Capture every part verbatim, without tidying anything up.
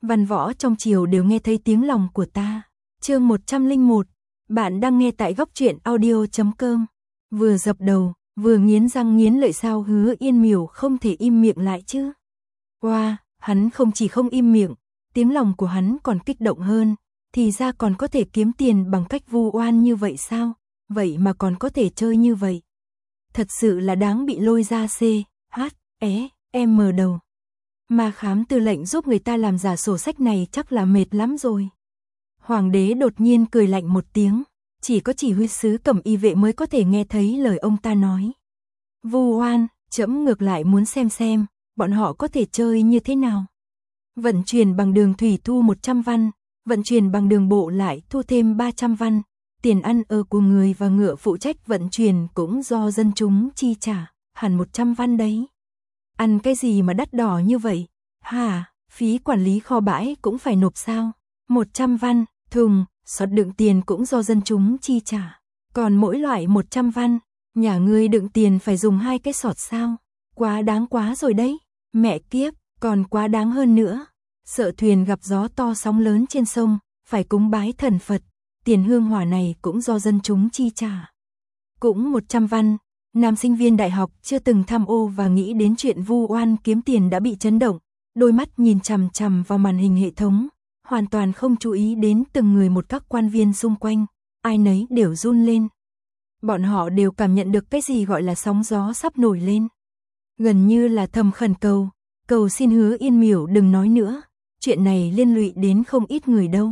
Văn võ trong triều đều nghe thấy tiếng lòng của ta. Chương một trăm lẻ một, bạn đang nghe tại góc truyện audio chấm com. Vừa dập đầu, vừa nghiến răng nghiến lợi sao Hứa Yên Miểu không thể im miệng lại chứ. Oa, hắn không chỉ không im miệng, tiếng lòng của hắn còn kích động hơn, thì ra còn có thể kiếm tiền bằng cách vu oan như vậy sao, vậy mà còn có thể chơi như vậy. Thật sự là đáng bị lôi ra C, H, E, M đầu. Mà khám tư lệnh giúp người ta làm giả sổ sách này chắc là mệt lắm rồi. Hoàng đế đột nhiên cười lạnh một tiếng, chỉ có chỉ huy sứ Cẩm Y vệ mới có thể nghe thấy lời ông ta nói. Vu oan, trẫm ngược lại muốn xem xem, bọn họ có thể chơi như thế nào. Vận chuyển bằng đường thủy thu một trăm văn, vận chuyển bằng đường bộ lại thu thêm ba trăm văn, tiền ăn ở của người và ngựa phụ trách vận chuyển cũng do dân chúng chi trả, hẳn một trăm văn đấy. Ăn cái gì mà đắt đỏ như vậy? Hả, phí quản lý kho bãi cũng phải nộp sao? một trăm văn, thùng, sọt đựng tiền cũng do dân chúng chi trả. Còn mỗi loại một trăm văn, nhà ngươi đựng tiền phải dùng hai cái sọt sao? Quá đáng quá rồi đấy. Mẹ kiếp, còn quá đáng hơn nữa. Sợ thuyền gặp gió to sóng lớn trên sông, phải cúng bái thần Phật. Tiền hương hỏa này cũng do dân chúng chi trả. Cũng một trăm văn. Nam sinh viên đại học chưa từng tham ô và nghĩ đến chuyện vu oan kiếm tiền đã bị chấn động, đôi mắt nhìn chằm chằm vào màn hình hệ thống, hoàn toàn không chú ý đến từng người một các quan viên xung quanh, ai nấy đều run lên. Bọn họ đều cảm nhận được cái gì gọi là sóng gió sắp nổi lên. Gần như là thầm khẩn cầu, cầu xin Hứa Yên Miểu đừng nói nữa, chuyện này liên lụy đến không ít người đâu.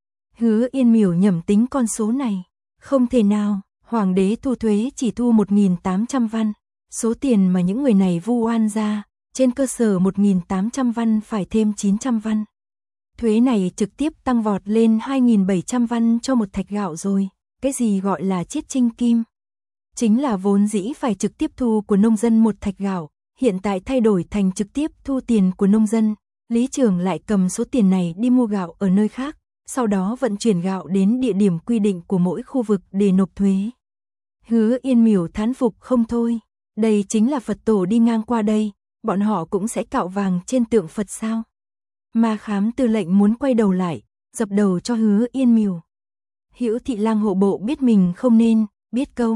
Hứa Yên Miểu nhẩm tính con số này, không thể nào. Hoàng đế thu thuế chỉ thu một nghìn tám trăm văn, số tiền mà những người này vu oan ra, trên cơ sở một nghìn tám trăm văn phải thêm chín trăm văn. Thuế này trực tiếp tăng vọt lên hai nghìn bảy trăm văn cho một thạch gạo rồi, cái gì gọi là chiết trinh kim? Chính là vốn dĩ phải trực tiếp thu của nông dân một thạch gạo, hiện tại thay đổi thành trực tiếp thu tiền của nông dân, lý trưởng lại cầm số tiền này đi mua gạo ở nơi khác, sau đó vận chuyển gạo đến địa điểm quy định của mỗi khu vực để nộp thuế. Hứa Yên Miểu thán phục không thôi, đây chính là Phật tổ đi ngang qua đây, bọn họ cũng sẽ cạo vàng trên tượng Phật sao? Mà khám tư lệnh muốn quay đầu lại, dập đầu cho Hứa Yên Miểu. Hữu Thị Lang hộ bộ biết mình không nên, biết câu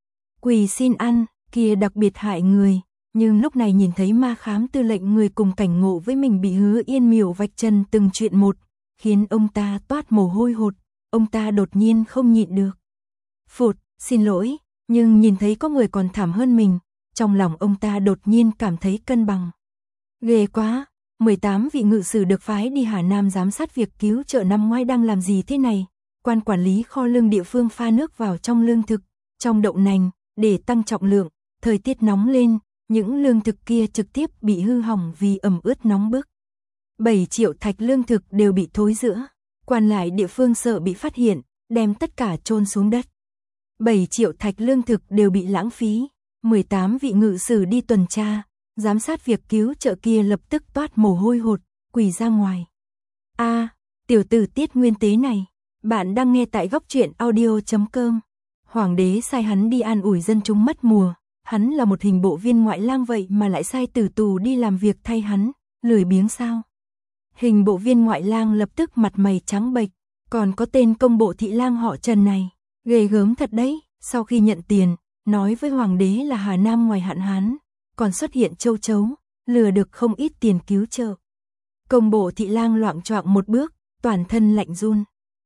quỳ xin ăn, kia đặc biệt hại người, nhưng lúc này nhìn thấy ma khám tư lệnh người cùng cảnh ngộ với mình bị Hứa Yên Miểu vạch trần từng chuyện một, khiến ông ta toát mồ hôi hột, ông ta đột nhiên không nhịn được. Phụt, xin lỗi, nhưng nhìn thấy có người còn thảm hơn mình, trong lòng ông ta đột nhiên cảm thấy cân bằng. Ghê quá, mười tám vị ngự sử được phái đi Hà Nam giám sát việc cứu trợ năm ngoái đang làm gì thế này? Quan quản lý kho lương địa phương pha nước vào trong lương thực, trong đậu nành, để tăng trọng lượng, thời tiết nóng lên, những lương thực kia trực tiếp bị hư hỏng vì ẩm ướt nóng bức. bảy triệu thạch lương thực đều bị thối rữa, quan lại địa phương sợ bị phát hiện, đem tất cả chôn xuống đất. bảy triệu thạch lương thực đều bị lãng phí, mười tám vị ngự sử đi tuần tra, giám sát việc cứu trợ kia lập tức toát mồ hôi hột, quỳ ra ngoài. A, à, tiểu tử Tiết Nguyên Tế này, bạn đang nghe tại góc truyện audio chấm com. Hoàng đế sai hắn đi an ủi dân chúng mất mùa, hắn là một hình bộ viên ngoại lang vậy mà lại sai tử tù đi làm việc thay hắn, lười biếng sao? Hình bộ viên ngoại lang lập tức mặt mày trắng bệch, còn có tên công bộ thị lang họ Trần này, ghê gớm thật đấy, sau khi nhận tiền, nói với hoàng đế là Hà Nam ngoài hạn hán, còn xuất hiện châu chấu, lừa được không ít tiền cứu trợ. Công bộ thị lang loạng choạng một bước, toàn thân lạnh run.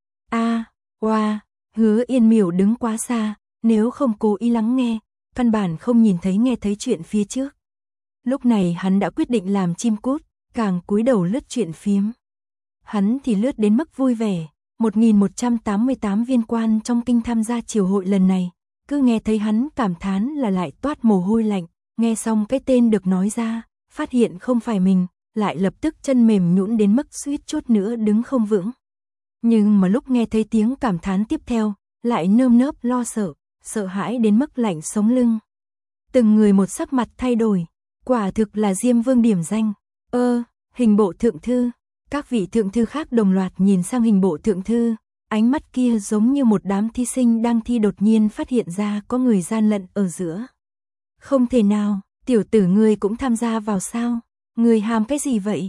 A, oa, Hứa Yên Miểu đứng quá xa, nếu không cố ý lắng nghe, căn bản không nhìn thấy nghe thấy chuyện phía trước. Lúc này hắn đã quyết định làm chim cút, càng cúi đầu lướt chuyện phiếm. Hắn thì lướt đến mức vui vẻ, một nghìn một trăm tám mươi tám viên quan trong kinh tham gia triều hội lần này, cứ nghe thấy hắn cảm thán là lại toát mồ hôi lạnh, nghe xong cái tên được nói ra, phát hiện không phải mình, lại lập tức chân mềm nhũn đến mức suýt chút nữa đứng không vững. Nhưng mà lúc nghe thấy tiếng cảm thán tiếp theo, lại nơm nớp lo sợ, sợ hãi đến mức lạnh sống lưng. Từng người một sắc mặt thay đổi, quả thực là Diêm Vương điểm danh. Ơ, hình bộ thượng thư, các vị thượng thư khác đồng loạt nhìn sang hình bộ thượng thư, ánh mắt kia giống như một đám thí sinh đang thi đột nhiên phát hiện ra có người gian lận ở giữa. Không thể nào, tiểu tử ngươi cũng tham gia vào sao? Ngươi ham cái gì vậy?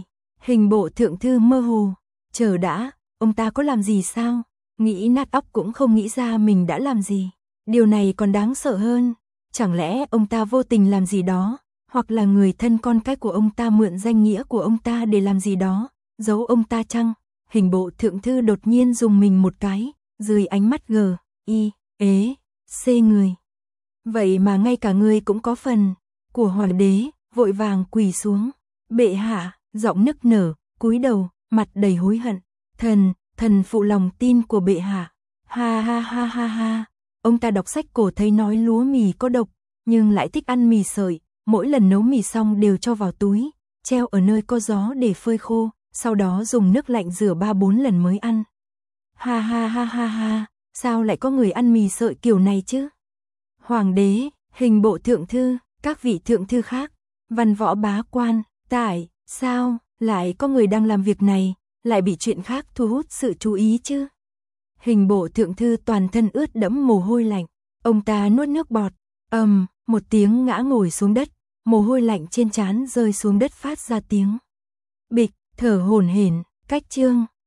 Hình bộ thượng thư mơ hồ, chờ đã, ông ta có làm gì sao? Nghĩ nát óc cũng không nghĩ ra mình đã làm gì. Điều này còn đáng sợ hơn, chẳng lẽ ông ta vô tình làm gì đó, hoặc là người thân con cái của ông ta mượn danh nghĩa của ông ta để làm gì đó, giấu ông ta chăng? Hình bộ thượng thư đột nhiên dùng mình một cái, dưới ánh mắt gờ, y, ế, xê người. Vậy mà ngay cả người cũng có phần, của hoàng đế, vội vàng quỳ xuống. Bệ hạ, giọng nức nở, cúi đầu, mặt đầy hối hận. Thần, thần phụ lòng tin của bệ hạ. Ha ha ha ha ha. Ông ta đọc sách cổ thấy nói lúa mì có độc, nhưng lại thích ăn mì sợi, mỗi lần nấu mì xong đều cho vào túi, treo ở nơi có gió để phơi khô, sau đó dùng nước lạnh rửa ba bốn lần mới ăn. Ha ha ha ha ha, sao lại có người ăn mì sợi kiểu này chứ? Hoàng đế, hình bộ thượng thư, các vị thượng thư khác, văn võ bá quan, tại sao lại có người đang làm việc này, lại bị chuyện khác thu hút sự chú ý chứ? Hình bộ thượng thư toàn thân ướt đẫm mồ hôi lạnh, ông ta nuốt nước bọt, ầm, um, một tiếng ngã ngồi xuống đất, mồ hôi lạnh trên trán rơi xuống đất phát ra tiếng bịch, thở hổn hển. Cách chương